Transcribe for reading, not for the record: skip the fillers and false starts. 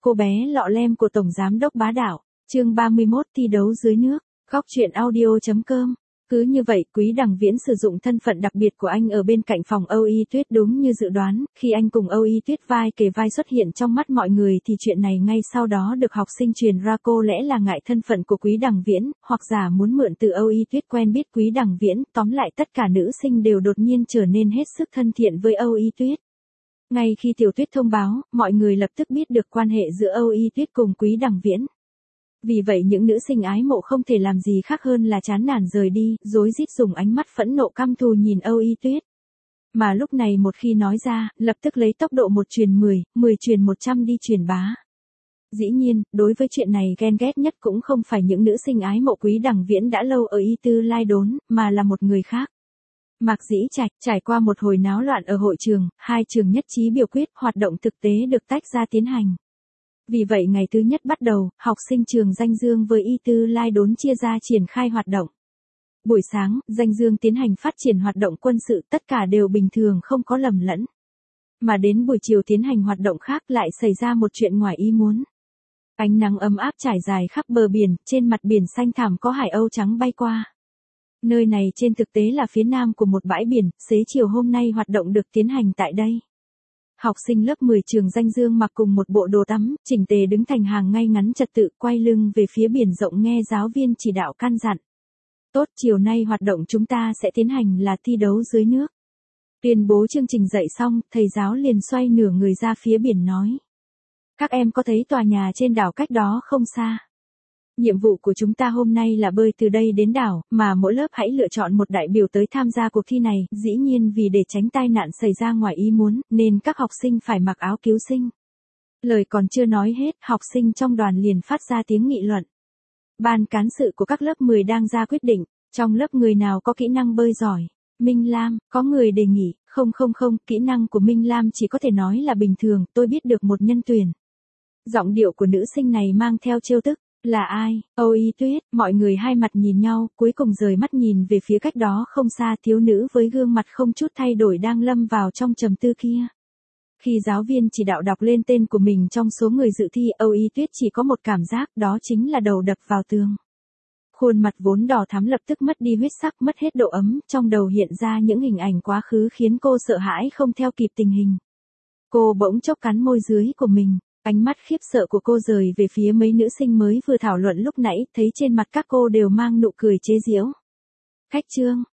Cô bé lọ lem của Tổng Giám đốc bá đạo, chương 31 thi đấu dưới nước, góc truyện audio.com. Cứ như vậy, Quý Đằng Viễn sử dụng thân phận đặc biệt của anh ở bên cạnh phòng Âu Y Tuyết đúng như dự đoán, khi anh cùng Âu Y Tuyết vai kề vai xuất hiện trong mắt mọi người thì chuyện này ngay sau đó được học sinh truyền ra cô lẽ là ngại thân phận của Quý Đằng Viễn, hoặc giả muốn mượn từ Âu Y Tuyết quen biết Quý Đằng Viễn, tóm lại tất cả nữ sinh đều đột nhiên trở nên hết sức thân thiện với Âu Y Tuyết. Ngay khi Tiểu Tuyết thông báo, mọi người lập tức biết được quan hệ giữa Âu Y Tuyết cùng Quý Đằng Viễn. Vì vậy những nữ sinh ái mộ không thể làm gì khác hơn là chán nản rời đi, rối rít dùng ánh mắt phẫn nộ căm thù nhìn Âu Y Tuyết. Mà lúc này một khi nói ra, lập tức lấy tốc độ 1 truyền 10, 10 truyền 100 đi truyền bá. Dĩ nhiên, đối với chuyện này ghen ghét nhất cũng không phải những nữ sinh ái mộ Quý Đằng Viễn đã lâu ở Y Tư Lai Đốn, mà là một người khác. Mạc Dĩ Trạch. Trải qua một hồi náo loạn ở hội trường, hai trường nhất trí biểu quyết, hoạt động thực tế được tách ra tiến hành. Vì vậy ngày thứ nhất bắt đầu, học sinh trường Danh Dương với Y Tư Lai Đốn chia ra triển khai hoạt động. Buổi sáng, Danh Dương tiến hành phát triển hoạt động quân sự, tất cả đều bình thường không có lầm lẫn. Mà đến buổi chiều tiến hành hoạt động khác lại xảy ra một chuyện ngoài ý muốn. Ánh nắng ấm áp trải dài khắp bờ biển, trên mặt biển xanh thẳm có hải âu trắng bay qua. Nơi này trên thực tế là phía nam của một bãi biển, xế chiều hôm nay hoạt động được tiến hành tại đây. Học sinh lớp 10 trường Danh Dương mặc cùng một bộ đồ tắm, chỉnh tề đứng thành hàng ngay ngắn trật tự, quay lưng về phía biển rộng nghe giáo viên chỉ đạo căn dặn. Tốt, chiều nay hoạt động chúng ta sẽ tiến hành là thi đấu dưới nước. Tuyên bố chương trình dạy xong, thầy giáo liền xoay nửa người ra phía biển nói. Các em có thấy tòa nhà trên đảo cách đó không xa? Nhiệm vụ của chúng ta hôm nay là bơi từ đây đến đảo, mà mỗi lớp hãy lựa chọn một đại biểu tới tham gia cuộc thi này, dĩ nhiên vì để tránh tai nạn xảy ra ngoài ý muốn, nên các học sinh phải mặc áo cứu sinh. Lời còn chưa nói hết, học sinh trong đoàn liền phát ra tiếng nghị luận. Ban cán sự của các lớp 10 đang ra quyết định, trong lớp người nào có kỹ năng bơi giỏi? Minh Lam, có người đề nghị, không, kỹ năng của Minh Lam chỉ có thể nói là bình thường, tôi biết được một nhân tuyển. Giọng điệu của nữ sinh này mang theo trêu tức. Là ai? Âu Y Tuyết. Mọi người hai mặt nhìn nhau, cuối cùng rời mắt nhìn về phía cách đó không xa thiếu nữ với gương mặt không chút thay đổi đang lâm vào trong trầm tư kia. Khi giáo viên chỉ đạo đọc lên tên của mình trong số người dự thi, Âu Y Tuyết chỉ có một cảm giác, đó chính là đầu đập vào tường. Khuôn mặt vốn đỏ thắm lập tức mất đi huyết sắc, mất hết độ ấm, trong đầu hiện ra những hình ảnh quá khứ khiến cô sợ hãi không theo kịp tình hình. Cô bỗng chốc cắn môi dưới của mình. Ánh mắt khiếp sợ của cô rời về phía mấy nữ sinh mới vừa thảo luận lúc nãy, thấy trên mặt các cô đều mang nụ cười chế giễu. Khách trương,